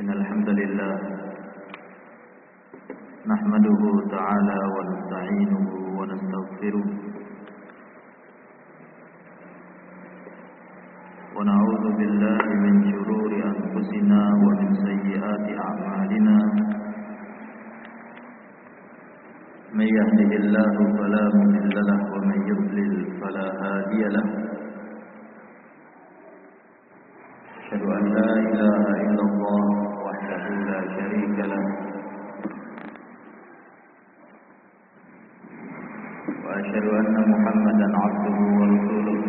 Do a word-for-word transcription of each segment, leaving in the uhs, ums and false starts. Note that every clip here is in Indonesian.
إن الحمد لله نحمده تعالى ونستعينه ونستغفره ونعوذ بالله من شرور أنفسنا ومن سيئات أعمالنا من يهده الله فلا مضل له ومن يضلل فلا هادي له أشهد أن لا إله إلا الله وحده لا شريك له وأشهد أن محمدا عبده ورسوله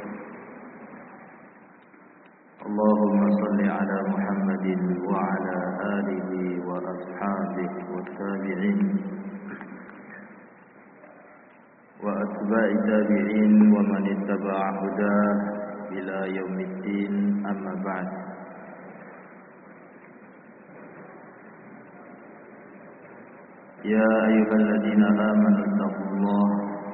اللهم صل على محمد وعلى آله وأصحابه والتابعين وأتباع التابعين ومن اتبع هداه إلى يوم الدين أما بعد يا أيها الذين آمنوا اتقوا الله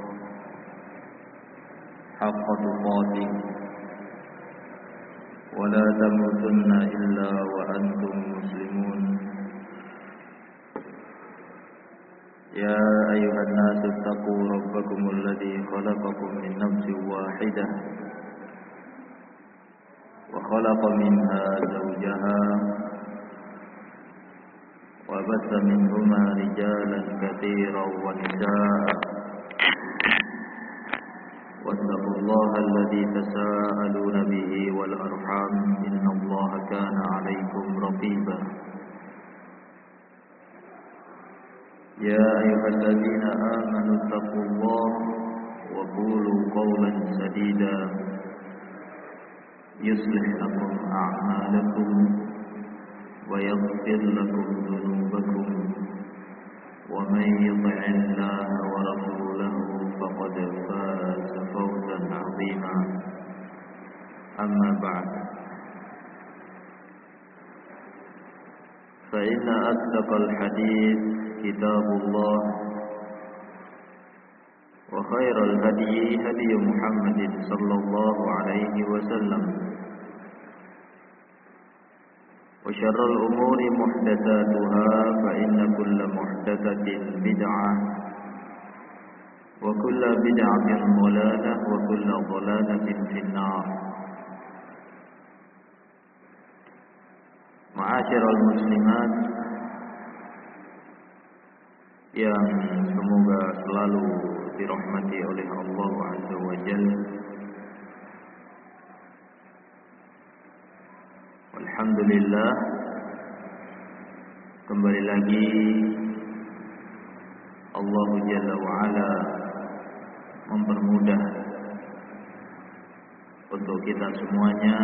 حق تقاته ولا تموتن إلا وأنتم مسلمون يا أيها الناس اتقوا ربكم الذي خلقكم من نفس واحدة وخلق منها زوجها وبث منهما رجالا كثيرا ونساء واتقوا الله الذي تساءلون به والأرحام إن الله كان عليكم رقيبا يا أيها الذين آمنوا اتقوا الله وقولوا قولا سديدا يصلح لكم أعمالكم ويغفر لكم ذنوبكم ومن يطع الله ورسوله فقد فاز فوزا عظيما أما بعد فإن أصدق الحديث كتاب الله وخير الهدي هدي محمد صلى الله عليه وسلم وشر الأمور محدثاتها فإن كل محدثة بدعة وكل بدعة ضلالة وكل ضلالة في النار. Ma'asyiral muslimat yang semoga selalu dirahmati oleh Allah Azza wa Jalla. Alhamdulillah, kembali lagi Allah Jalla wa Ala mempermudah untuk kita semuanya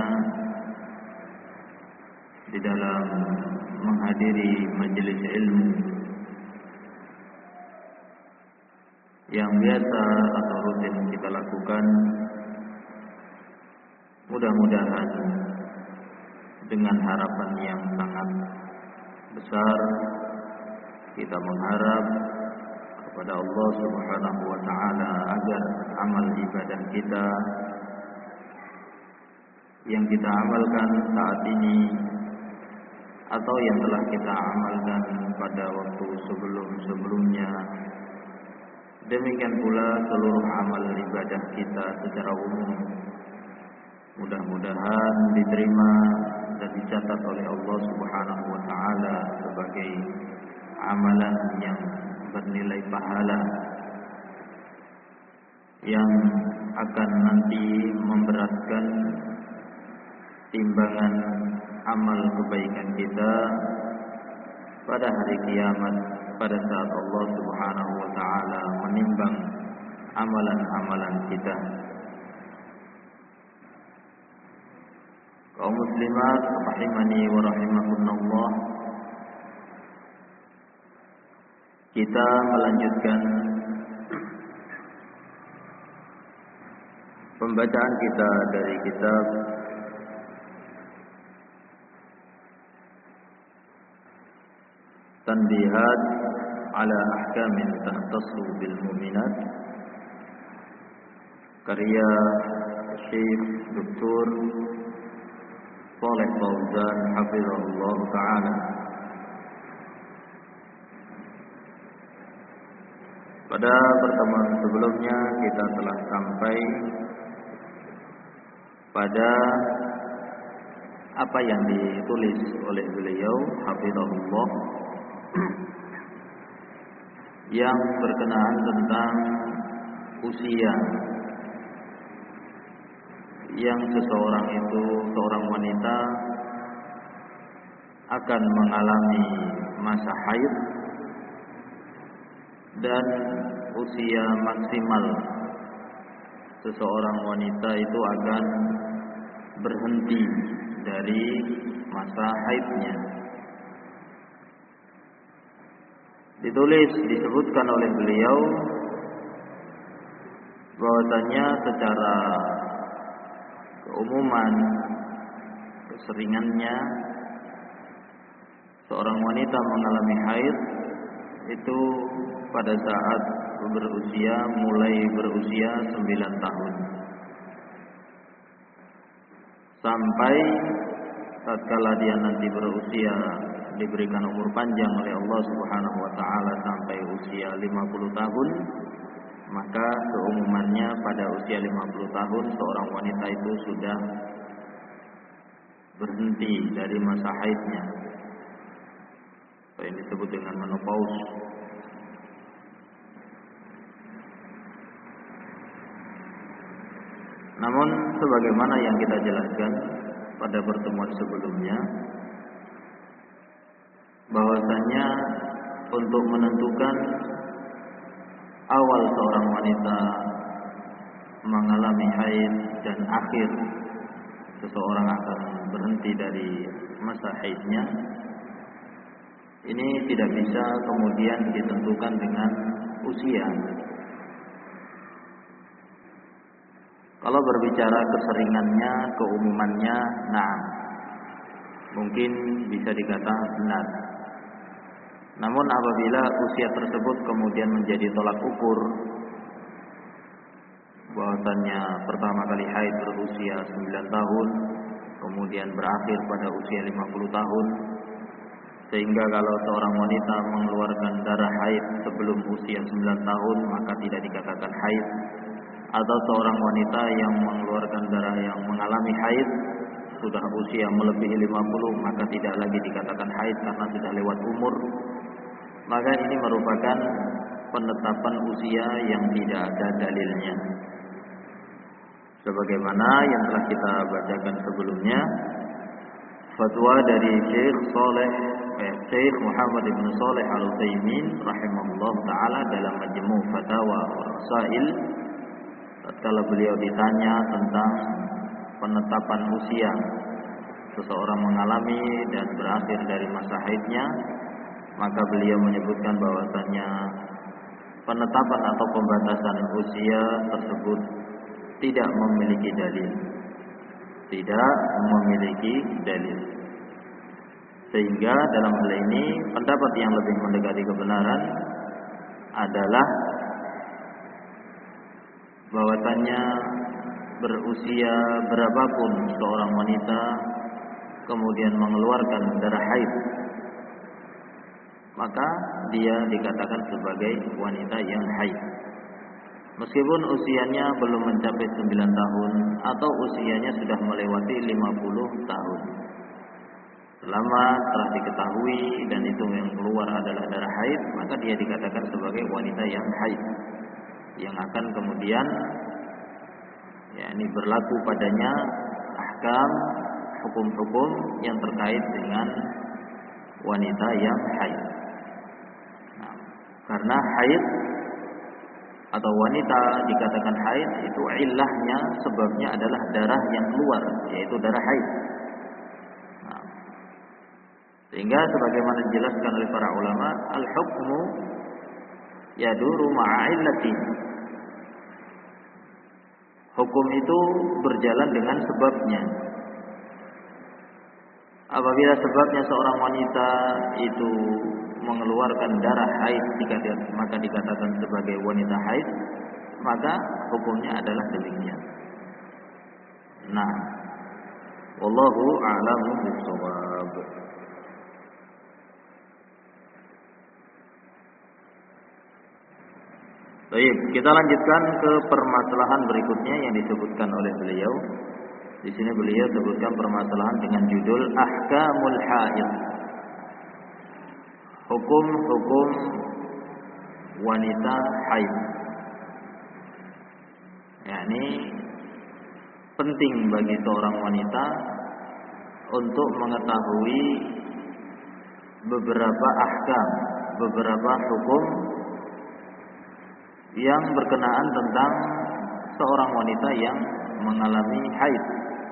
di dalam menghadiri majelis ilmu yang biasa atau rutin kita lakukan. Mudah-mudahan dengan harapan yang sangat besar kita mengharap kepada Allah Subhanahu wa taala agar amal ibadah kita yang kita amalkan saat ini atau yang telah kita amalkan pada waktu sebelum-sebelumnya, demikian pula seluruh amal ibadah kita secara umum, mudah-mudahan diterima dan dicatat oleh Allah Subhanahu wa taala sebagai amalan yang bernilai pahala yang akan nanti memberatkan timbangan amal kebaikan kita pada hari kiamat, pada saat Allah Subhanahu wa taala menimbang amalan-amalan kita. Kaum muslimat rahimani wa rahimakumullah, kita melanjutkan pembacaan kita dari kitab Tanbihat ala Ahkamin Tahtassu bil Mu'minat karya Syekh Doktor Shalih Fauzan hafizahullah ta'ala. Pada pertemuan sebelumnya kita telah sampai pada apa yang ditulis oleh beliau hafizahullah yang berkenaan tentang usia yang seseorang itu, seorang wanita akan mengalami masa haid dan usia maksimal seseorang wanita itu akan berhenti dari masa haidnya. Ditulis, disebutkan oleh beliau bahwasanya secara keumuman, keseringannya seorang wanita mengalami haid itu pada saat berusia mulai berusia sembilan tahun sampai tatkala dia nanti berusia diberikan umur panjang oleh Allah Subhanahu wa taala sampai usia lima puluh tahun, maka keumumannya pada usia lima puluh tahun seorang wanita itu sudah berhenti dari masa haidnya. Yang disebut dengan menopause. Namun sebagaimana yang kita jelaskan pada pertemuan sebelumnya, bahwasanya untuk menentukan awal seorang wanita mengalami haid dan akhir seseorang akan berhenti dari masa haidnya, ini tidak bisa kemudian ditentukan dengan usia. Kalau berbicara keseringannya, keumumannya, nah mungkin bisa dikatakan benar. Namun apabila usia tersebut kemudian menjadi tolak ukur, bahwasannya pertama kali haid berusia sembilan tahun, kemudian berakhir pada usia lima puluh tahun, sehingga kalau seorang wanita mengeluarkan darah haid sebelum usia sembilan tahun maka tidak dikatakan haid, atau seorang wanita yang mengeluarkan darah yang mengalami haid sudah usia melebihi lima puluh maka tidak lagi dikatakan haid karena sudah lewat umur, maka ini merupakan penetapan usia yang tidak ada dalilnya. Sebagaimana yang telah kita bacakan sebelumnya, fatwa dari Syekh Saleh eh, Syekh Muhammad bin Shalih Al-Utsaimin rahimahullah taala dalam Majmu' Fatawa Rasail, tatkala beliau ditanya tentang penetapan usia seseorang mengalami dan berakhir dari masa haidnya, maka beliau menyebutkan bahwasannya penetapan atau pembatasan usia tersebut tidak memiliki dalil. Tidak memiliki dalil. Sehingga dalam hal ini pendapat yang lebih mendekati kebenaran adalah bahwasannya berusia berapapun seorang wanita kemudian mengeluarkan darah haid, maka dia dikatakan sebagai wanita yang haid, meskipun usianya belum mencapai sembilan tahun atau usianya sudah melewati lima puluh tahun. Selama telah diketahui dan itu yang keluar adalah darah haid, maka dia dikatakan sebagai wanita yang haid, yang akan kemudian ya ini berlaku padanya ahkam hukum-hukum yang terkait dengan wanita yang haid. Nah, karena haid atau wanita dikatakan haid itu ilahnya, sebabnya adalah darah yang keluar, yaitu darah haid. Nah, sehingga sebagaimana dijelaskan oleh para ulama, al-hukmu yaduru ma'a illati. Hukum itu berjalan dengan sebabnya. Apabila sebabnya seorang wanita itu mengeluarkan darah haid, maka dikatakan sebagai wanita haid, maka hukumnya adalah demikian. Nah, Wallahu a'lamu bissawab. Baik, kita lanjutkan ke permasalahan berikutnya yang disebutkan oleh beliau. Di sini beliau sebutkan permasalahan dengan judul Ahkamul Haid. Hukum-hukum wanita haid. Yakni penting bagi seorang wanita untuk mengetahui beberapa ahkam, beberapa hukum yang berkenaan tentang seorang wanita yang mengalami haid.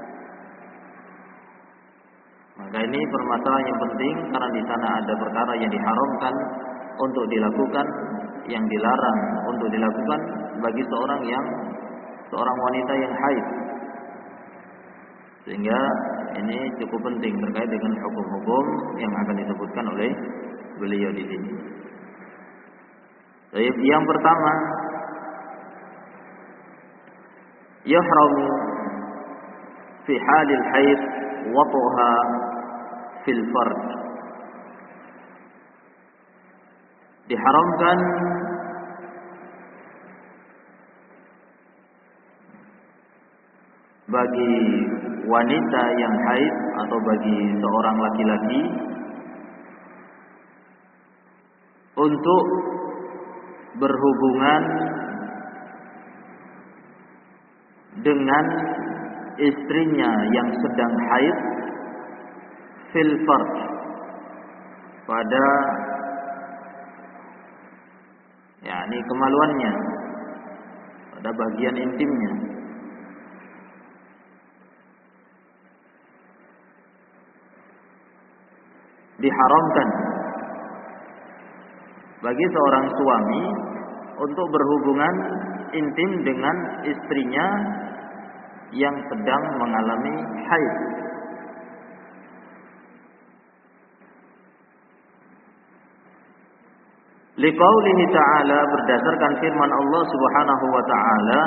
Maka ini permasalahan yang penting karena di sana ada perkara yang diharamkan untuk dilakukan, yang dilarang untuk dilakukan bagi seorang yang seorang wanita yang haid. Sehingga ini cukup penting terkait dengan hukum-hukum yang akan disebutkan oleh beliau di sini. Baik, yang pertama, yahramu fi halil haid wat'uha fil farj. Diharamkan bagi wanita yang haid atau bagi seorang laki-laki untuk berhubungan dengan istrinya yang sedang haid fil farj, pada yakni kemaluannya, pada bagian intimnya. Diharamkan bagi seorang suami untuk berhubungan intim dengan istrinya yang sedang mengalami haid. Liqaulihi ta'ala, berdasarkan firman Allah Subhanahu wa ta'ala,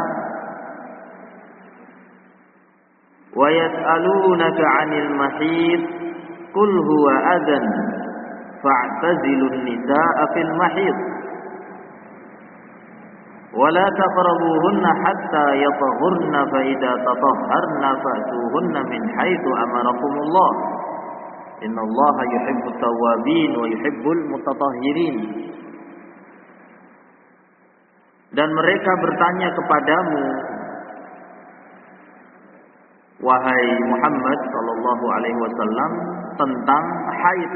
wa yas'alunaka 'anil mahid qul huwa adzan fa'tazilun nisaa'a fil mahid wa la taqrabuhunna hatta yatahurna fa idza tatahharna fa'tuhunna min haitsu amarakumullah innallaha yuhibbut tawwabin wa yuhibbul mutatahhirin. Dan mereka bertanya kepadamu, wahai Muhammad sallallahu alaihi wasallam, tentang haid.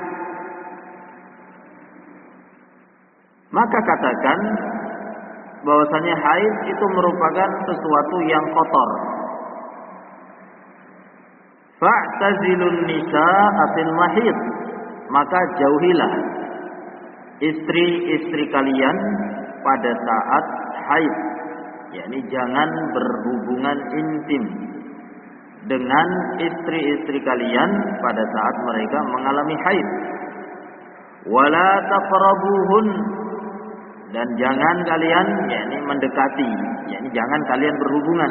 Maka katakan bahwasanya haid itu merupakan sesuatu yang kotor. Fa'tazilun nisaa fil mahid, maka jauhilah istri-istri kalian pada saat haid, yakni jangan berhubungan intim dengan istri-istri kalian pada saat mereka mengalami haid. Wala taqrabuhun, dan jangan kalian yakni mendekati, yakni jangan kalian berhubungan.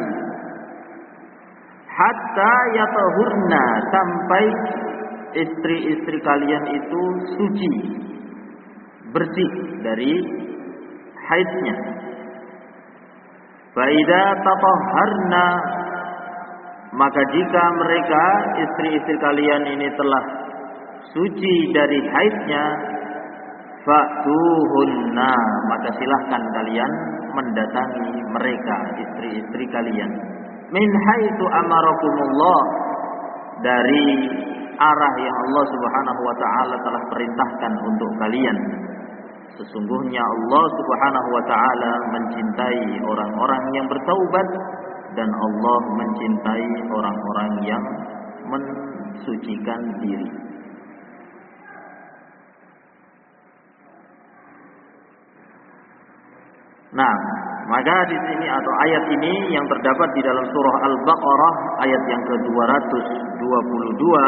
Hatta yatahurna, sampai istri-istri kalian itu suci, bersih dari haidnya. Fa idza tatahharna, maka jika mereka istri-istri kalian ini telah suci dari haidnya, fa'tuhunna, maka silahkan kalian mendatangi mereka, istri-istri kalian, min haitsu amarakumullah, dari arah yang Allah Subhanahu wa taala telah perintahkan untuk kalian. Sesungguhnya Allah Subhanahu wa taala mencintai orang-orang yang bertaubat, dan Allah mencintai orang-orang yang mensucikan diri. Nah, maka di sini atau ayat ini yang terdapat di dalam surah Al-Baqarah ayat yang ke dua ratus dua puluh dua,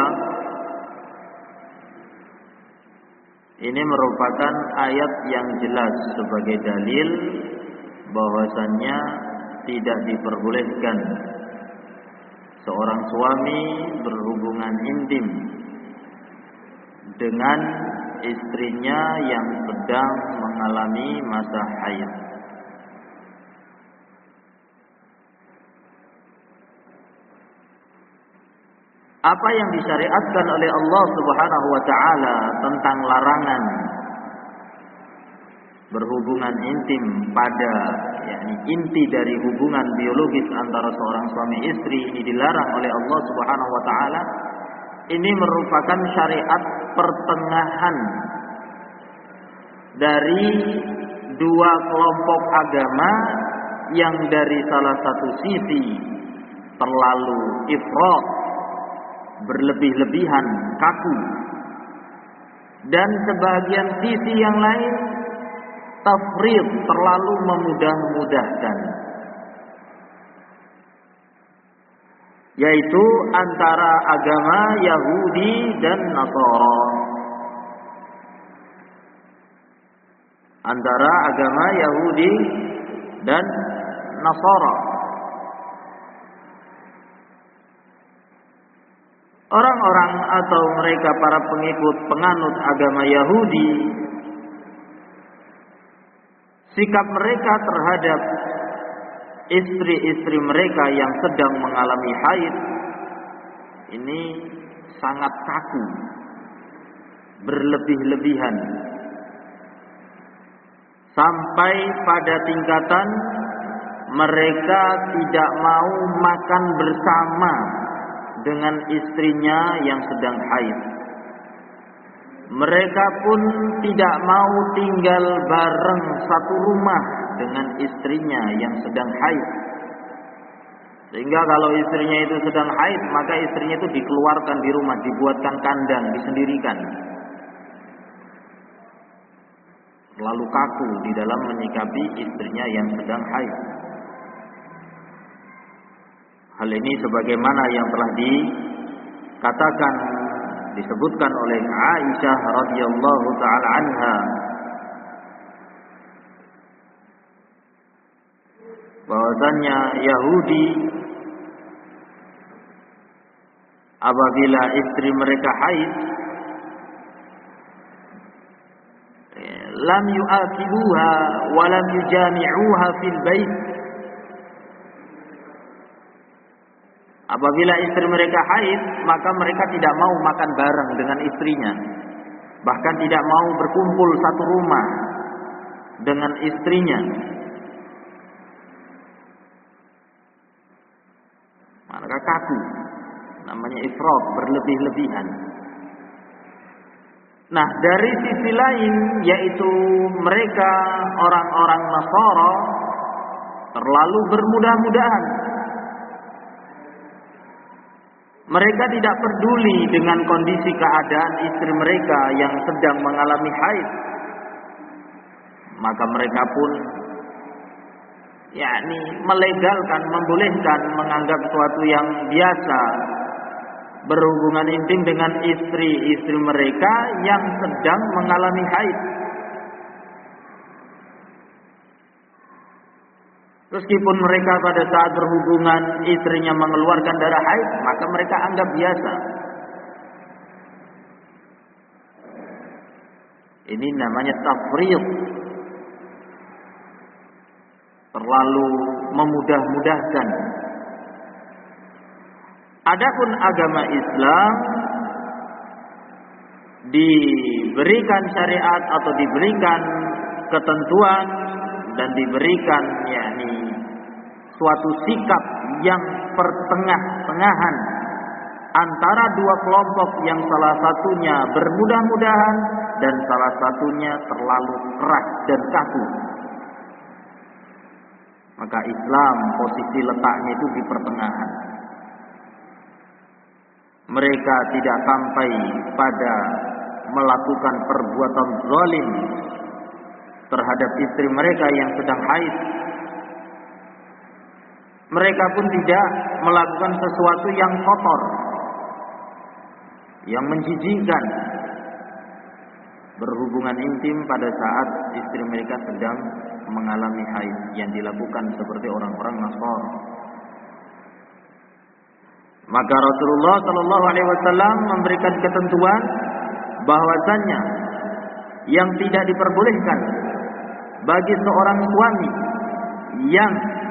ini merupakan ayat yang jelas sebagai dalil bahwasannya tidak diperbolehkan seorang suami berhubungan intim dengan istrinya yang sedang mengalami masa haid. Apa yang disyariatkan oleh Allah Subhanahu wa taala tentang larangan berhubungan intim pada yakni inti dari hubungan biologis antara seorang suami istri ini dilarang oleh Allah Subhanahu wa taala. Ini merupakan syariat pertengahan dari dua kelompok agama yang dari salah satu sisi terlalu ifrat, berlebih-lebihan, kaku, dan sebagian sisi yang lain tafrid, terlalu memudah-mudahkan, yaitu antara agama Yahudi dan Nasara. Antara agama Yahudi dan Nasara. Orang-orang atau mereka para pengikut penganut agama Yahudi, sikap mereka terhadap istri-istri mereka yang sedang mengalami haid ini sangat kaku, berlebih-lebihan, sampai pada tingkatan mereka tidak mau makan bersama dengan istrinya yang sedang haid. Mereka pun tidak mau tinggal bareng satu rumah dengan istrinya yang sedang haid. Sehingga kalau istrinya itu sedang haid, maka istrinya itu dikeluarkan di rumah, dibuatkan kandang, disendirikan. Lalu kaku di dalam menyikapi istrinya yang sedang haid. Hal ini sebagaimana yang telah dikatakan, disebutkan oleh Aisyah radhiyallahu taala anha, bahwasanya Yahudi apabila istri mereka haid, lam yu'akibuha wa lam yujami'uha fil bait. Apabila istri mereka haid, maka mereka tidak mau makan bareng dengan istrinya, bahkan tidak mau berkumpul satu rumah dengan istrinya. Maka kaku, namanya ifrat, berlebih-lebihan. Nah, dari sisi lain, yaitu mereka orang-orang Nasara terlalu bermudah-mudahan. Mereka tidak peduli dengan kondisi keadaan istri mereka yang sedang mengalami haid. Maka mereka pun yakni melegalkan, membolehkan, menganggap suatu yang biasa berhubungan intim dengan istri-istri mereka yang sedang mengalami haid. Meskipun mereka pada saat berhubungan istrinya mengeluarkan darah haid, maka mereka anggap biasa. Ini namanya tafriq, terlalu memudah-mudahkan. Adapun agama Islam diberikan syariat atau diberikan ketentuan dan diberikan yakni suatu sikap yang pertengah-tengahan antara dua kelompok yang salah satunya bermudah-mudahan dan salah satunya terlalu keras dan kaku. Maka Islam posisi letaknya itu di pertengahan. Mereka tidak sampai pada melakukan perbuatan zalim terhadap istri mereka yang sedang haid. Mereka pun tidak melakukan sesuatu yang kotor, yang menjijikkan, berhubungan intim pada saat istri mereka sedang mengalami haid, yang dilakukan seperti orang-orang Nasara. Maka Rasulullah Shallallahu Alaihi Wasallam memberikan ketentuan bahwasannya yang tidak diperbolehkan bagi seorang suami yang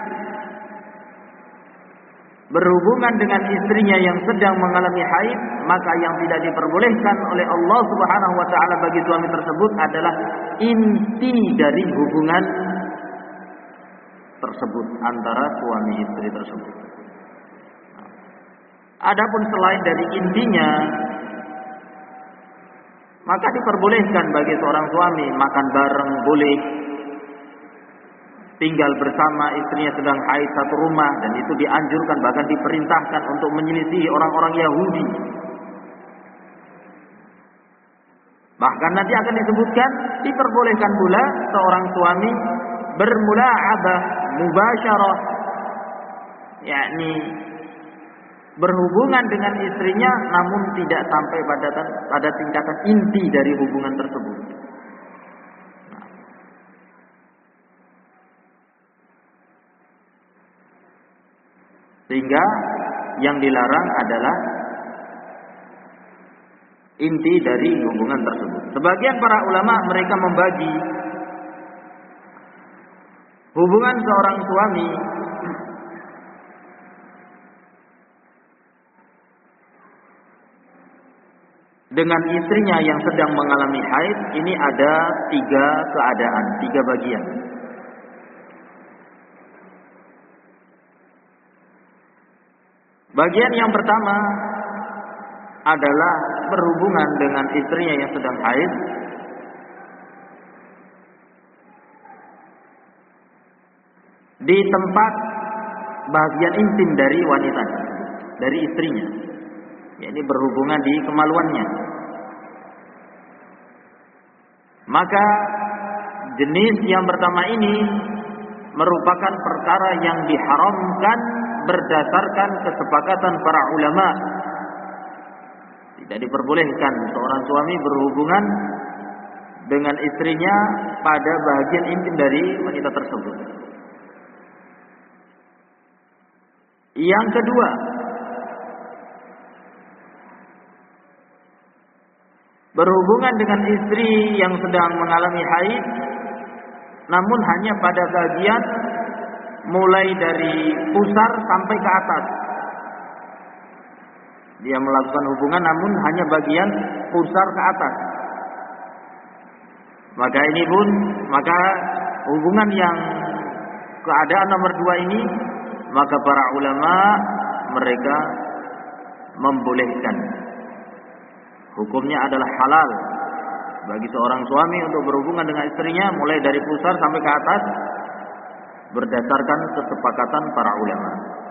berhubungan dengan istrinya yang sedang mengalami haid, maka yang tidak diperbolehkan oleh Allah Subhanahu wa taala bagi suami tersebut adalah inti dari hubungan tersebut antara suami istri tersebut. Adapun selain dari intinya, maka diperbolehkan bagi seorang suami makan bareng boleh, tinggal bersama istrinya sedang haid satu rumah, dan itu dianjurkan bahkan diperintahkan untuk menyelisihi orang-orang Yahudi. Bahkan nanti akan disebutkan diperbolehkan pula seorang suami bermula'abah mubasyarah, yakni berhubungan dengan istrinya namun tidak sampai pada pada tingkatan inti dari hubungan tersebut. Sehingga yang dilarang adalah inti dari hubungan tersebut. Sebagian para ulama mereka membagi hubungan seorang suami dengan istrinya yang sedang mengalami haid ini ada tiga keadaan, tiga bagian. Bagian yang pertama adalah berhubungan dengan istrinya yang sedang haid di tempat bagian intim dari wanita, dari istrinya, yakni berhubungan di kemaluannya. Maka jenis yang pertama ini merupakan perkara yang diharamkan berdasarkan kesepakatan para ulama. Tidak diperbolehkan seorang suami berhubungan dengan istrinya pada bagian intim dari wanita tersebut. Yang kedua, berhubungan dengan istri yang sedang mengalami haid, namun hanya pada bagian mulai dari pusar sampai ke atas. Dia melakukan hubungan namun hanya bagian pusar ke atas. Maka ini pun, maka hubungan yang keadaan nomor dua ini, maka para ulama mereka membolehkan. Hukumnya adalah halal bagi seorang suami untuk berhubungan dengan istrinya mulai dari pusar sampai ke atas berdasarkan kesepakatan para ulama.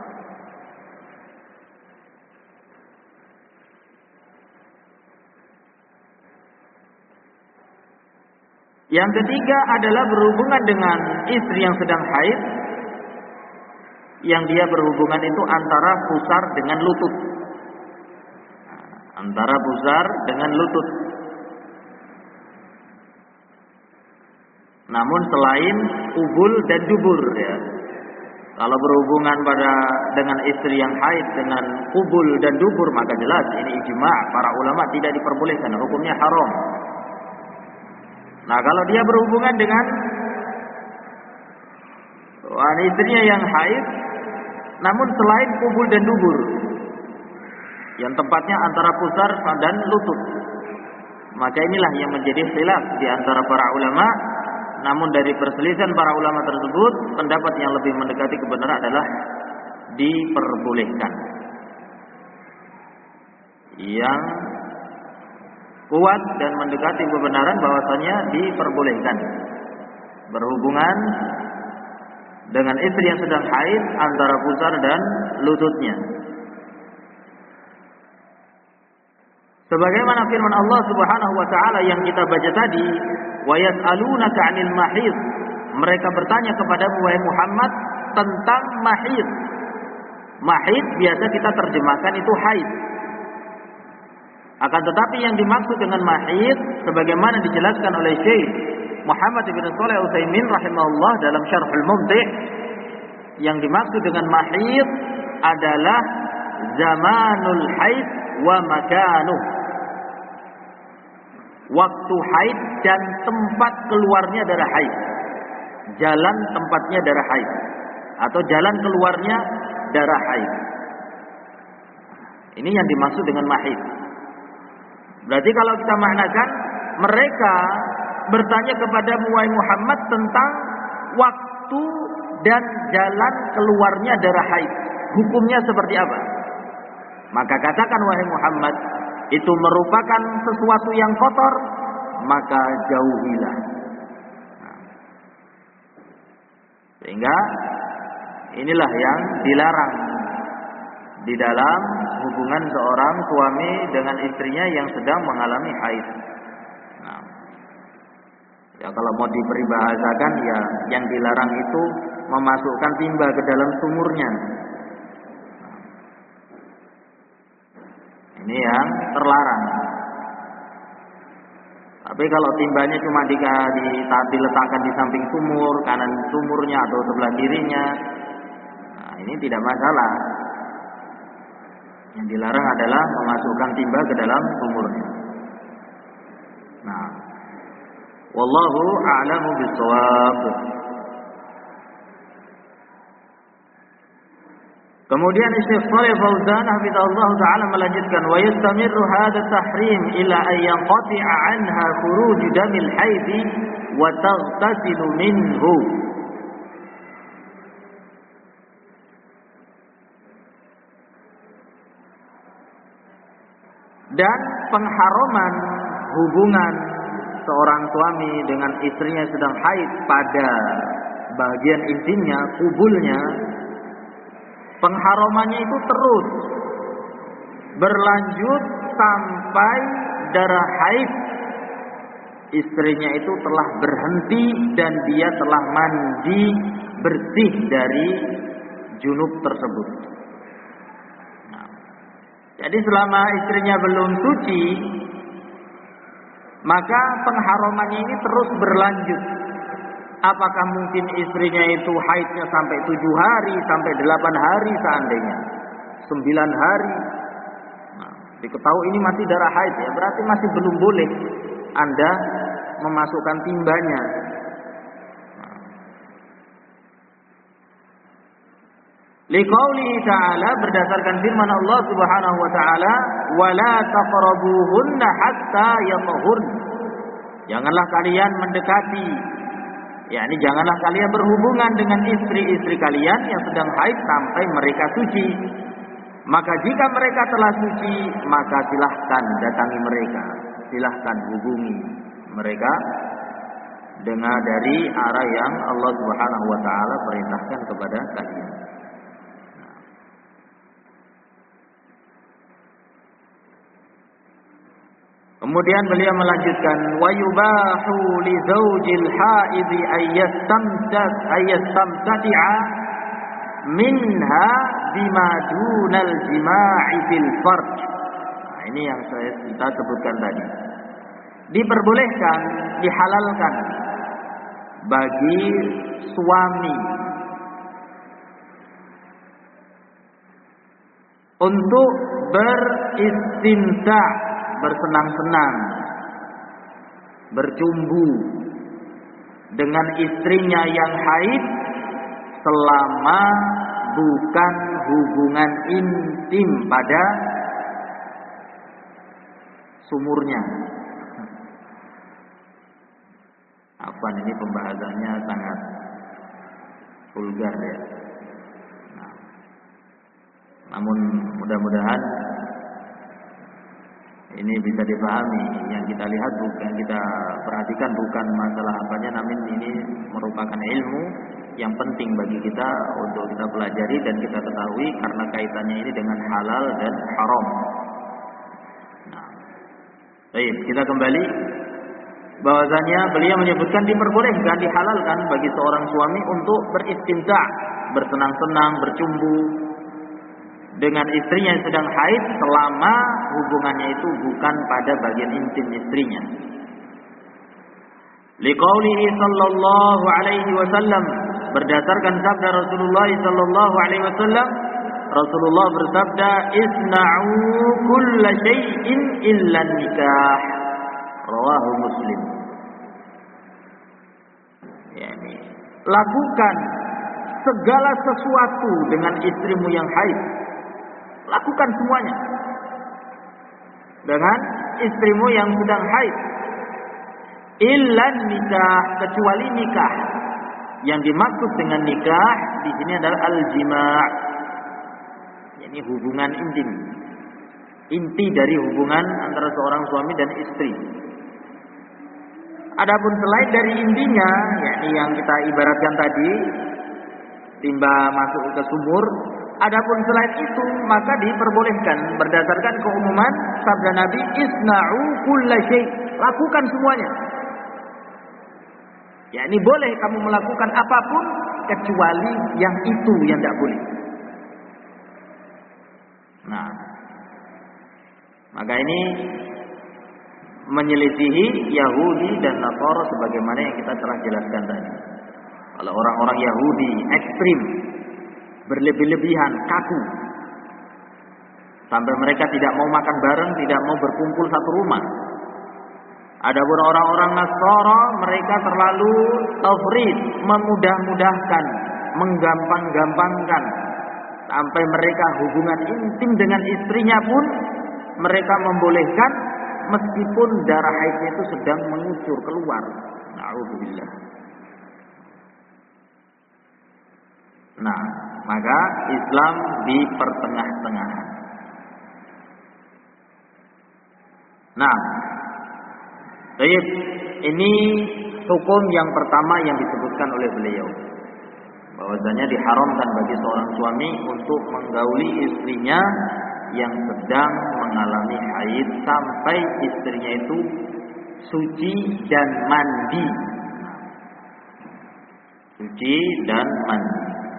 Yang ketiga adalah berhubungan dengan istri yang sedang haid, yang dia berhubungan itu antara pusar dengan lutut. Antara pusar dengan lutut. Namun selain kubul dan dubur, ya. Kalau berhubungan pada dengan istri yang haid dengan kubul dan dubur, maka jelas ini ijma' para ulama tidak diperbolehkan, hukumnya haram. Nah, kalau dia berhubungan dengan wanita istrinya yang haid, namun selain kubul dan dubur, yang tempatnya antara pusar dan lutut, maka inilah yang menjadi khilaf di antara para ulama. Namun dari perselisihan para ulama tersebut, pendapat yang lebih mendekati kebenaran adalah diperbolehkan. Yang kuat dan mendekati kebenaran bahwasanya diperbolehkan berhubungan dengan istri yang sedang haid antara pusar dan lututnya. Sebagaimana firman Allah Subhanahu wa taala yang kita baca tadi, wa yas'alunaka 'anil mahid. Mereka bertanya kepadamu wahai Muhammad tentang mahid. Mahid biasa kita terjemahkan itu haid. Akan tetapi yang dimaksud dengan mahid sebagaimana dijelaskan oleh Syekh Muhammad bin Shalih Al-Utsaimin rahimahullah dalam Syarhul Mumti', yang dimaksud dengan mahid adalah zamanul haid wa makanuh. Waktu haid dan tempat keluarnya darah haid. Jalan tempatnya darah haid atau jalan keluarnya darah haid. Ini yang dimaksud dengan mahid. Berarti kalau kita maknakan, mereka bertanya kepada Muhammad tentang waktu dan jalan keluarnya darah haid. Hukumnya seperti apa? Maka katakan wahai Muhammad, itu merupakan sesuatu yang kotor, maka jauhilah. Nah, sehingga inilah yang dilarang di dalam hubungan seorang suami dengan istrinya yang sedang mengalami haid. Nah, ya kalau mau diperibahasakan, ya yang dilarang itu memasukkan timba ke dalam sumurnya. Ini yang terlarang. Tapi kalau timbanya cuma di, di, diletakkan di samping sumur, kanan sumurnya atau sebelah kirinya, nah ini tidak masalah. Yang dilarang adalah memasukkan timba ke dalam sumurnya. Nah, wallahu a'lamu bissawab. Kemudian Syekh Shalih Fauzan hafizahullah taala melanjutkan, wa yastamirru hadha tahrim ila an yanqati'a anha khuruj damil haid wa taghtasilu minhu. Dan pengharaman hubungan seorang suami dengan istrinya sedang haid pada bagian intimnya, kubulnya, pengharamannya itu terus berlanjut sampai darah haid istrinya itu telah berhenti dan dia telah mandi bersih dari junub tersebut. Nah, jadi selama istrinya belum suci, maka pengharamannya ini terus berlanjut. Apakah mungkin istrinya itu haidnya sampai tujuh hari, sampai delapan hari seandainya, sembilan hari. Nah, diketahui ini masih darah haid, ya berarti masih belum boleh Anda memasukkan timbanya. Nah. Liqaulihi ta'ala, berdasarkan firman Allah Subhanahu wa taala, "Wala taqrabuhunna hatta yatahhurn." Janganlah kalian mendekati, yakni janganlah kalian berhubungan dengan istri-istri kalian yang sedang haid sampai mereka suci. Maka jika mereka telah suci, maka silahkan datangi mereka, silahkan hubungi mereka dengan dari arah yang Allah Subhanahu wa taala perintahkan kepada kalian. Kemudian beliau melanjutkan, wa yubahu li zaujil haidhi ayyastamtat ayyastamtati'a minha bima dunal jima'i fil farj. Nah, ini yang saya kita sebutkan tadi. Diperbolehkan, dihalalkan bagi suami untuk beristimta', bersenang-senang, bercumbu dengan istrinya yang haid selama bukan hubungan intim pada sumurnya. Apa ini pembahasannya sangat vulgar ya. Nah, namun mudah-mudahan ini bisa dipahami. Yang kita lihat bukan, kita perhatikan bukan masalah apanya, namun ini merupakan ilmu yang penting bagi kita untuk kita pelajari dan kita ketahui karena kaitannya ini dengan halal dan haram. Nah, baik, kita kembali bahwasanya beliau menyebutkan diperbolehkan, dihalalkan bagi seorang suami untuk beristimta', bersenang-senang, bercumbu dengan istrinya yang sedang haid selama hubungannya itu bukan pada bagian intim istrinya. Liqaulihi sallallahu alaihi wasallam, berdasarkan sabda Rasulullah sallallahu alaihi wasallam, Rasulullah bersabda, "Isna'u kulla syai'in illa nikah." Rawahu Muslim. Yani, lakukan segala sesuatu dengan istrimu yang haid. Lakukan semuanya dengan istrimu yang sedang haid. Illa nikah, kecuali nikah. Yang dimaksud dengan nikah di sini adalah al-jima', yakni hubungan intim. Inti dari hubungan antara seorang suami dan istri. Adapun selain dari intinya, yakni yang kita ibaratkan tadi, timba masuk ke sumur. Adapun selain itu, maka diperbolehkan berdasarkan keumuman sabda Nabi, "Isna'u kulla syai'." Lakukan semuanya. Yakni boleh kamu melakukan apapun kecuali yang itu yang tidak boleh. Nah, maka ini menyelisihi Yahudi dan Nasara sebagaimana yang kita telah jelaskan tadi. Kalau orang-orang Yahudi ekstrim, berlebih-lebihan, kaku, sampai mereka tidak mau makan bareng, tidak mau berkumpul satu rumah. Adapun orang-orang Nasara, mereka terlalu tafrid, memudah-mudahkan, menggampang-gampangkan, sampai mereka hubungan intim dengan istrinya pun mereka membolehkan meskipun darah haidnya itu sedang mengucur keluar. Na'udzubillah. Nah, maka Islam di pertengah-tengahan. Nah, baik, ini hukum yang pertama yang disebutkan oleh beliau, bahwasanya diharamkan bagi seorang suami untuk menggauli istrinya yang sedang mengalami haid sampai istrinya itu suci dan mandi. Suci dan mandi.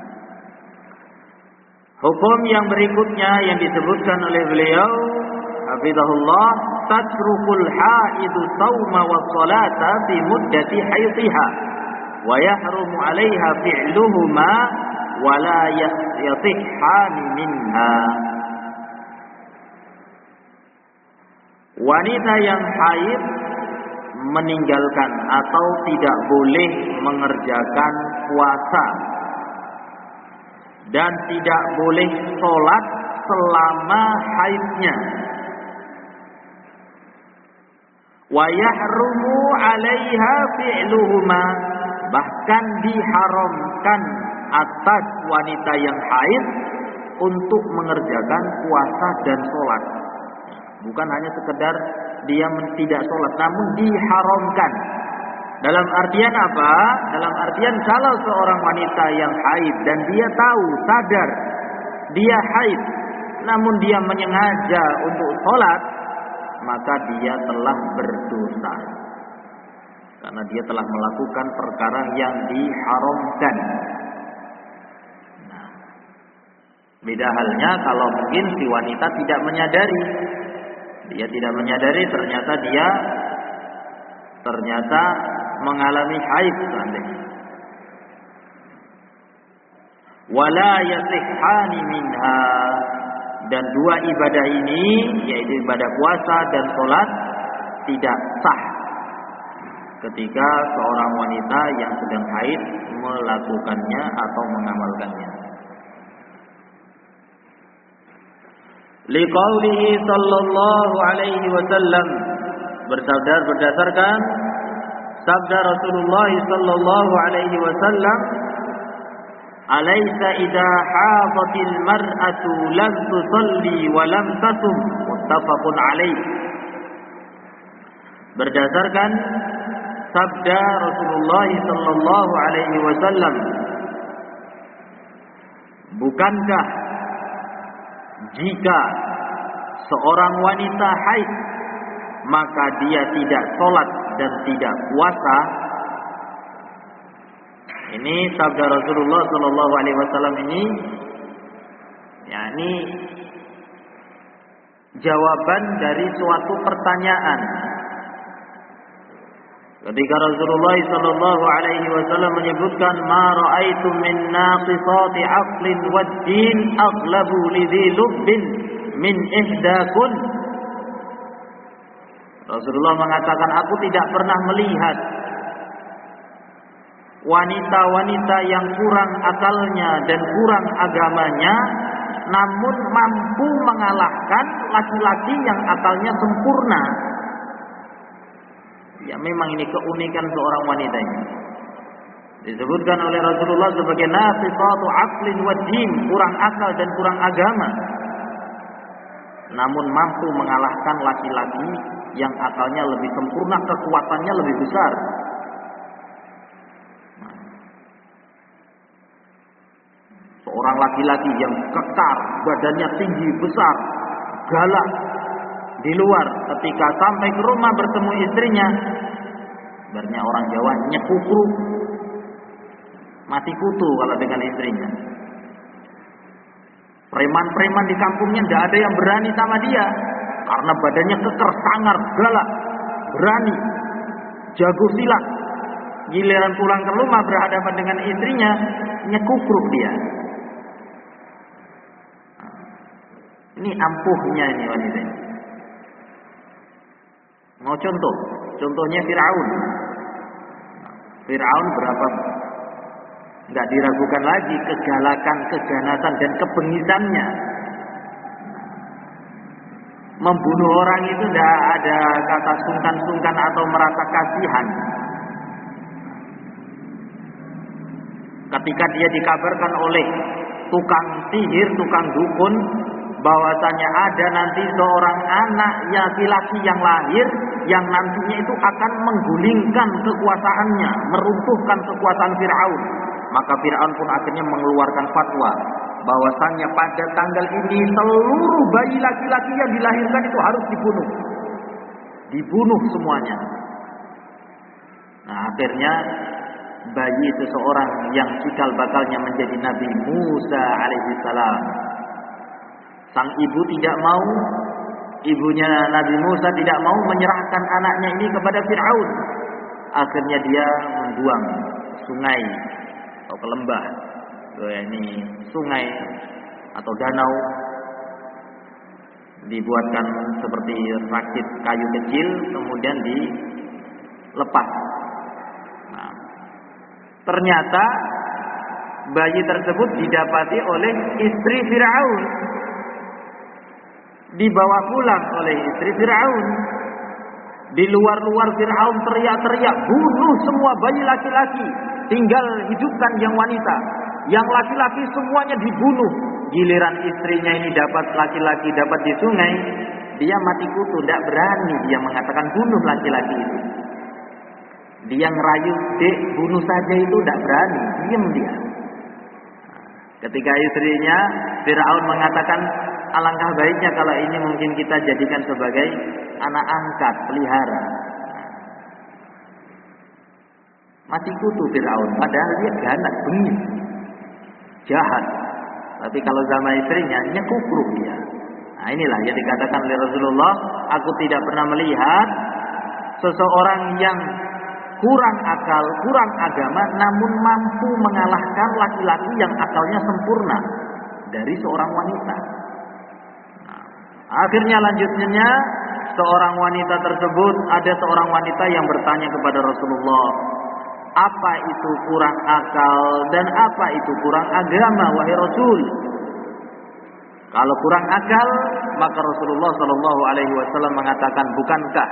Hukum yang berikutnya yang disebutkan oleh beliau, hafizahullah, tatrukul haidu sauma wa salata fi muddati haidhiha wa yahrumu 'alaiha fi'luhuma wa la yasihhan minha. Wanita yang haid meninggalkan atau tidak boleh mengerjakan puasa dan tidak boleh sholat selama haidnya. Wa yahrumu 'alaiha fi'luhuma, bahkan diharamkan atas wanita yang haid untuk mengerjakan puasa dan sholat. Bukan hanya sekedar dia tidak sholat, namun diharamkan. Dalam artian apa? Dalam artian kalau seorang wanita yang haid dan dia tahu, sadar dia haid, namun dia menyengaja untuk sholat, maka dia telah berdosa. Karena dia telah melakukan perkara yang diharamkan. Nah, beda halnya kalau mungkin si wanita tidak menyadari. Dia tidak menyadari ternyata dia ternyata mengalami haid seandainya. Wala yasihhani minha, dan dua ibadah ini yaitu ibadah puasa dan sholat tidak sah ketika seorang wanita yang sedang haid melakukannya atau mengamalkannya. Liqaulihi sallallahu alaihi wasallam, bersabda berdasarkan sabda Rasulullah sallallahu alaihi wasallam, "Alaysa idza hafatil mar'atu lam tusalli wa lam tasum." Muttafaqun alaih. Berdasarkan sabda Rasulullah sallallahu alaihi wasallam, bukankah jika seorang wanita haid maka dia tidak sholat dan tidak puasa? Ini sabda Rasulullah Sallallahu Alaihi Wasallam ini, yakni jawaban dari suatu pertanyaan. Ketika Rasulullah sallallahu alaihi wasallam menyebutkan ma ra'aitu min naqisati aqlin wad din aghlabu lidhi lubbin min ihdakun. Rasulullah mengatakan, aku tidak pernah melihat wanita-wanita yang kurang akalnya dan kurang agamanya namun mampu mengalahkan laki-laki yang akalnya sempurna. Ya, memang ini keunikan seorang wanita ini. Disebutkan oleh Rasulullah sebagai naqisatu aqlin wa din, kurang akal dan kurang agama, namun mampu mengalahkan laki-laki yang akalnya lebih sempurna, kekuatannya lebih besar. Seorang laki-laki yang kekar, badannya tinggi, besar, galak di luar, ketika sampai ke rumah bertemu istrinya, sebenarnya orang Jawa nyekukruk, mati kutu kalau dengan istrinya. Preman-preman di kampungnya tidak ada yang berani sama dia, karena badannya keker, sangar, galak, berani, jago silat. Giliran pulang ke rumah berhadapan dengan istrinya, nyekukruk dia. Ini ampuhnya ini wanita ini. Mau contoh? Contohnya Fir'aun. Fir'aun berapa? Enggak diragukan lagi kegalakan, keganasan dan kebengisannya. Membunuh orang itu tidak ada kata sungkan-sungkan atau merasa kasihan. Ketika dia dikabarkan oleh tukang sihir, tukang dukun, bahwasanya ada nanti seorang anak laki-laki yang lahir yang nantinya itu akan menggulingkan kekuasaannya, meruntuhkan kekuasaan Fir'aun. Maka Fir'aun pun akhirnya mengeluarkan fatwa bahwasanya pada tanggal ini seluruh bayi laki-laki yang dilahirkan itu harus dibunuh. Dibunuh semuanya. Nah, akhirnya bayi seseorang yang cikal bakalnya menjadi Nabi Musa alaihissalam, sang ibu tidak mau, ibunya Nabi Musa tidak mau menyerahkan anaknya ini kepada Fir'aun. Akhirnya dia membuang sungai atau ke lembah, ini sungai atau danau, dibuatkan seperti rakit kayu kecil, kemudian dilepas. Nah, ternyata bayi tersebut didapati oleh istri Fir'aun, dibawa pulang oleh istri Fir'aun. Di luar-luar Fir'aun teriak-teriak, bunuh semua bayi laki-laki, tinggal hidupkan yang wanita. Yang laki-laki semuanya dibunuh. Giliran istrinya ini dapat laki-laki, dapat di sungai, dia mati kutu, tidak berani dia mengatakan bunuh laki-laki itu. Dia ngerayu, dek bunuh saja itu tidak berani, diam dia. Ketika istrinya Fir'aun mengatakan, alangkah baiknya kalau ini mungkin kita jadikan sebagai anak angkat, pelihara. Mati kutu Fir'aun, padahal dia ganas, bengis, jahat. Tapi kalau sama istrinya, nyekukruk dia. Nah, inilah yang dikatakan oleh Rasulullah, aku tidak pernah melihat seseorang yang kurang akal, kurang agama, namun mampu mengalahkan laki-laki yang akalnya sempurna dari seorang wanita. Nah, akhirnya lanjutnya, seorang wanita tersebut, ada seorang wanita yang bertanya kepada Rasulullah, apa itu kurang akal dan apa itu kurang agama, wahai Rasul? Kalau kurang akal, maka Rasulullah Shallallahu Alaihi Wasallam mengatakan, bukankah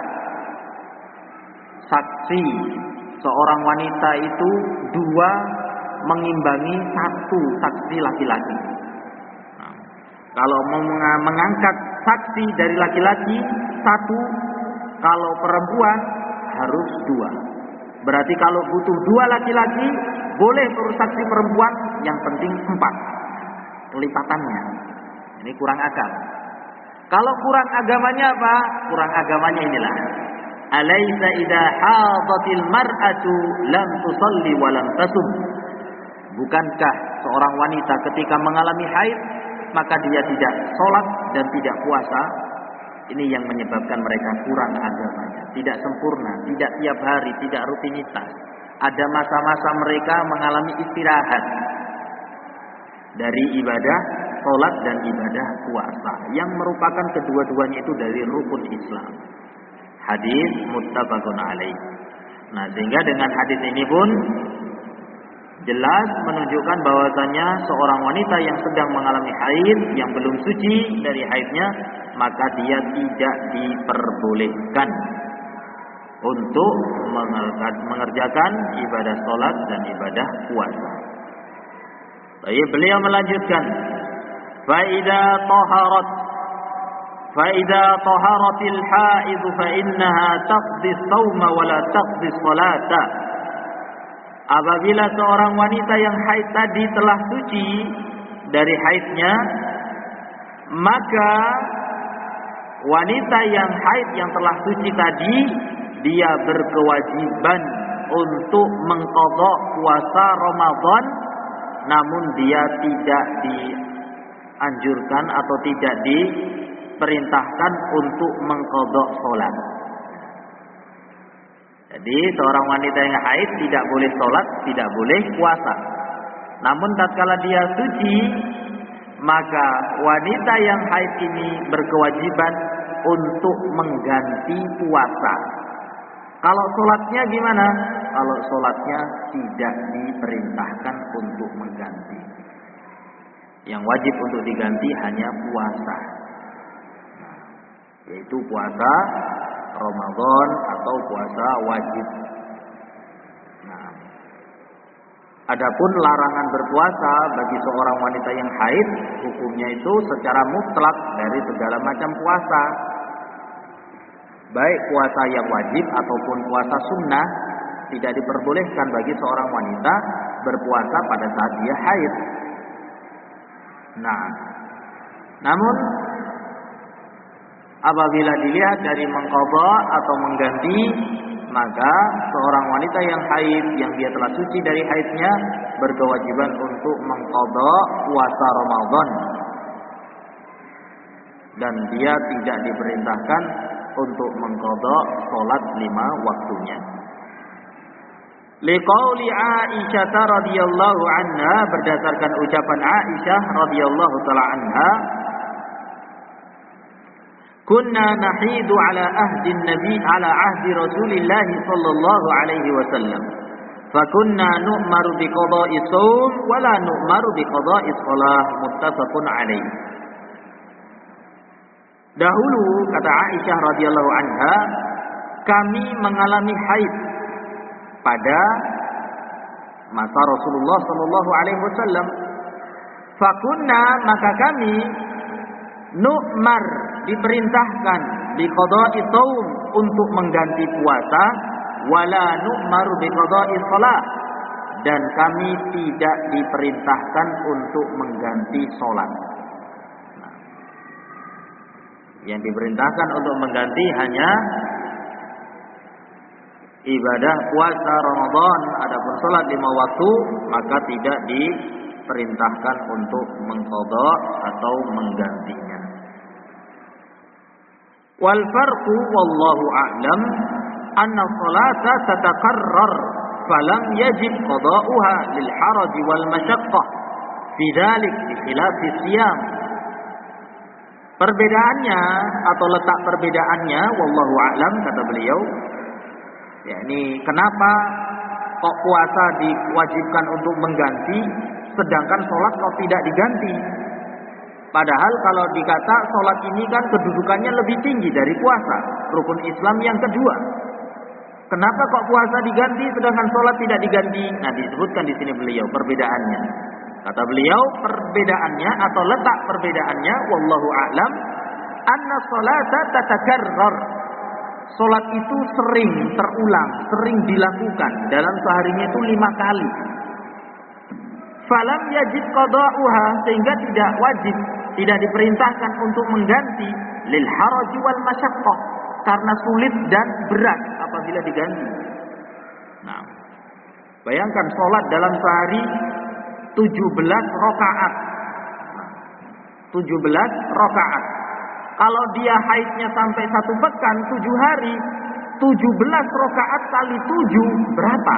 saksi seorang wanita itu dua mengimbangi satu saksi laki-laki? Nah, kalau mau mengangkat saksi dari laki-laki satu, kalau perempuan harus dua. Berarti kalau butuh dua laki-laki, boleh bersaksi perempuan, yang penting empat lipatannya. Ini kurang akal. Kalau kurang agamanya apa? Kurang agamanya inilah, alaisa idza hadatil mar'atu lam tusalli wa lam tasum. Bukankah seorang wanita ketika mengalami haid, maka dia tidak sholat dan tidak puasa? Ini yang menyebabkan mereka kurang agamanya. tidak sempurna, tidak tiap hari, tidak rutinitas. Ada masa-masa mereka mengalami istirahat dari ibadah salat dan ibadah puasa yang merupakan kedua-duanya itu dari rukun Islam. Hadis muttafaqun alaih. Nah, sehingga dengan hadis ini pun jelas menunjukkan bahwasanya seorang wanita yang sedang mengalami haid, yang belum suci dari haidnya, maka dia tidak diperbolehkan untuk mengerjakan ibadah salat dan ibadah puasa. Baik, beliau melanjutkan, fa idza taharat fa idza taharatil haid fa innaha taqdi shauma wa la taqdi sholata. Apabila seorang wanita yang haid tadi telah suci dari haidnya, maka wanita yang haid yang telah suci tadi, dia berkewajiban untuk mengqadha puasa Ramadan, namun dia tidak dianjurkan atau tidak diperintahkan untuk mengqadha salat. Jadi seorang wanita yang haid tidak boleh sholat, tidak boleh puasa. Namun tatkala dia suci, maka wanita yang haid ini berkewajiban untuk mengganti puasa. Kalau sholatnya gimana? Kalau sholatnya tidak diperintahkan untuk mengganti. Yang wajib untuk diganti hanya puasa, yaitu puasa Ramadan atau puasa wajib. Nah, adapun larangan berpuasa bagi seorang wanita yang haid, hukumnya itu secara mutlak dari segala macam puasa, baik puasa yang wajib ataupun puasa sunnah, tidak diperbolehkan bagi seorang wanita berpuasa pada saat dia haid. Nah, namun apabila dilihat dari mengqadha atau mengganti, maka seorang wanita yang haid, yang dia telah suci dari haidnya, berkewajiban untuk mengqadha puasa Ramadan, dan dia tidak diperintahkan untuk mengqadha salat lima waktunya. Liqauli Aisyah radhiyallahu anha, berdasarkan ucapan Aisyah radhiyallahu taala anha, kunna nahidu ala ahdi nabi ala ahdi Rasulillah sallallahu alaihi wasallam, fakunna nu'maru bi qada'i shaum wa la nu'maru bi qada'i shalah, muttafaqun alaih. Dahulu, kata Aisyah radhiyallahu anha, kami mengalami haid pada masa Rasulullah sallallahu alaihi wasallam. Fakunna, maka kami nu'mar, diperintahkan bi qada'i shaum, untuk mengganti puasa, wala nu'maru bi qada'i shalah, dan kami tidak diperintahkan untuk mengganti salat. Nah, yang diperintahkan untuk mengganti hanya ibadah puasa Ramadan. Adapun salat lima waktu, maka tidak diperintahkan untuk mengqadha atau menggantinya. Wal farqu wallahu a'lam anna salata tataqarrar falam yajib qada'uha lil haraj wal masyaqqah fi dzalik bi khilafi siyam. Perbedaannya atau letak perbedaannya wallahu a'lam, kata beliau, yakni kenapa kok puasa diwajibkan untuk mengganti sedangkan salat kok tidak diganti. Padahal kalau dikata sholat ini kan kedudukannya lebih tinggi dari puasa, rukun Islam yang kedua. Kenapa kok puasa diganti sedangkan sholat tidak diganti? Nah, disebutkan di sini beliau perbedaannya. Kata beliau, perbedaannya atau letak perbedaannya, wallahu a'lam, anna sholata tatakarrar. Sholat itu sering terulang, sering dilakukan dalam seharinya itu lima kali. Falam yajib qada'uha, sehingga tidak wajib, tidak diperintahkan untuk mengganti, lil haraj wal masyaqqah, karena sulit dan berat apabila diganti. Nah, bayangkan sholat dalam sehari tujuh belas rakaat. Nah, tujuh belas rakaat. Kalau dia haidnya sampai satu pekan, tujuh hari, tujuh belas rakaat kali tujuh berapa?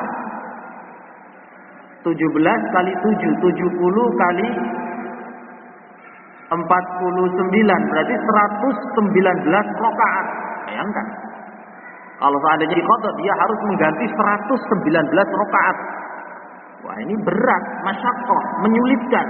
tujuh belas kali tujuh, tujuh puluh kali empat puluh sembilan, berarti seratus sembilan belas rakaat. Bayangkan. Kalau seandainya diqadha, dia harus mengganti seratus sembilan belas rakaat. Wah, ini berat, masyaqqah, menyulitkan.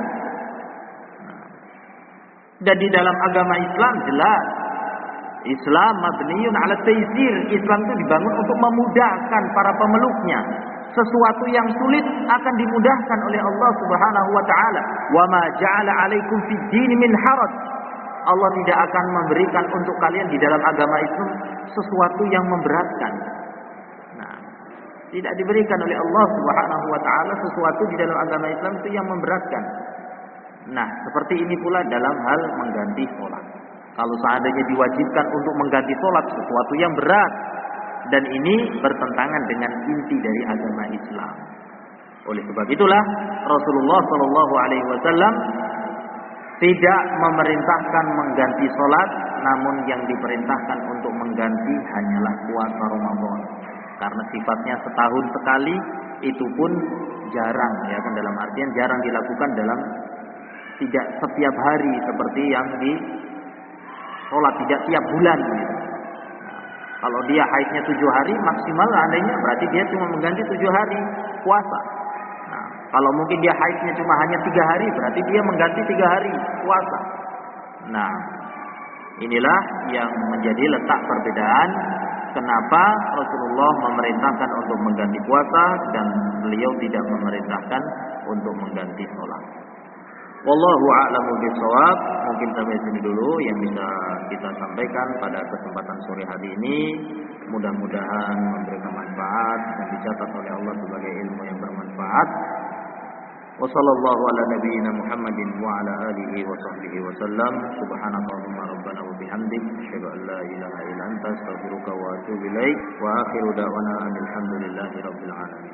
Dan di dalam agama Islam jelas, Islam mabniun ala taysir. Islam itu dibangun untuk memudahkan para pemeluknya. Sesuatu yang sulit akan dimudahkan oleh Allah Subhanahu wa taala. Wa ma ja'ala 'alaikum fid din min haraj. Allah tidak akan memberikan untuk kalian di dalam agama Islam sesuatu yang memberatkan. Nah, tidak diberikan oleh Allah Subhanahu wa taala sesuatu di dalam agama Islam itu yang memberatkan. Nah, seperti ini pula dalam hal mengganti sholat. Kalau seandainya diwajibkan untuk mengganti sholat sesuatu yang berat, dan ini bertentangan dengan inti dari agama Islam. Oleh sebab itulah Rasulullah Shallallahu Alaihi Wasallam tidak memerintahkan mengganti sholat, namun yang diperintahkan untuk mengganti hanyalah puasa Ramadan. Karena sifatnya setahun sekali, itu pun jarang, ya kan, dalam artian jarang dilakukan dalam tidak setiap hari seperti yang di sholat, tidak tiap bulan. Gitu. Kalau dia haidnya tujuh hari maksimal adanya, berarti dia cuma mengganti tujuh hari puasa. Nah, kalau mungkin dia haidnya cuma hanya tiga hari, berarti dia mengganti tiga hari puasa. Nah, inilah yang menjadi letak perbedaan kenapa Rasulullah memerintahkan untuk mengganti puasa dan beliau tidak memerintahkan untuk mengganti sholat. Wallahu a'lamu bishawab. Mungkin sampai sini dulu yang bisa kita sampaikan pada kesempatan sore hari ini. Mudah-mudahan memberikan manfaat dan dicatat oleh Allah sebagai ilmu yang bermanfaat. Wa sallallahu ala nabiyyina Muhammadin wa ala alihi wa sahbihi wa sallam. Subhanallahumma rabbana wa bihamdik, asyhadu an la ilaha illa anta, astaghfiruka wa atubu ilaik. Wa akhiru da'wana alhamdulillahi rabbil alamin.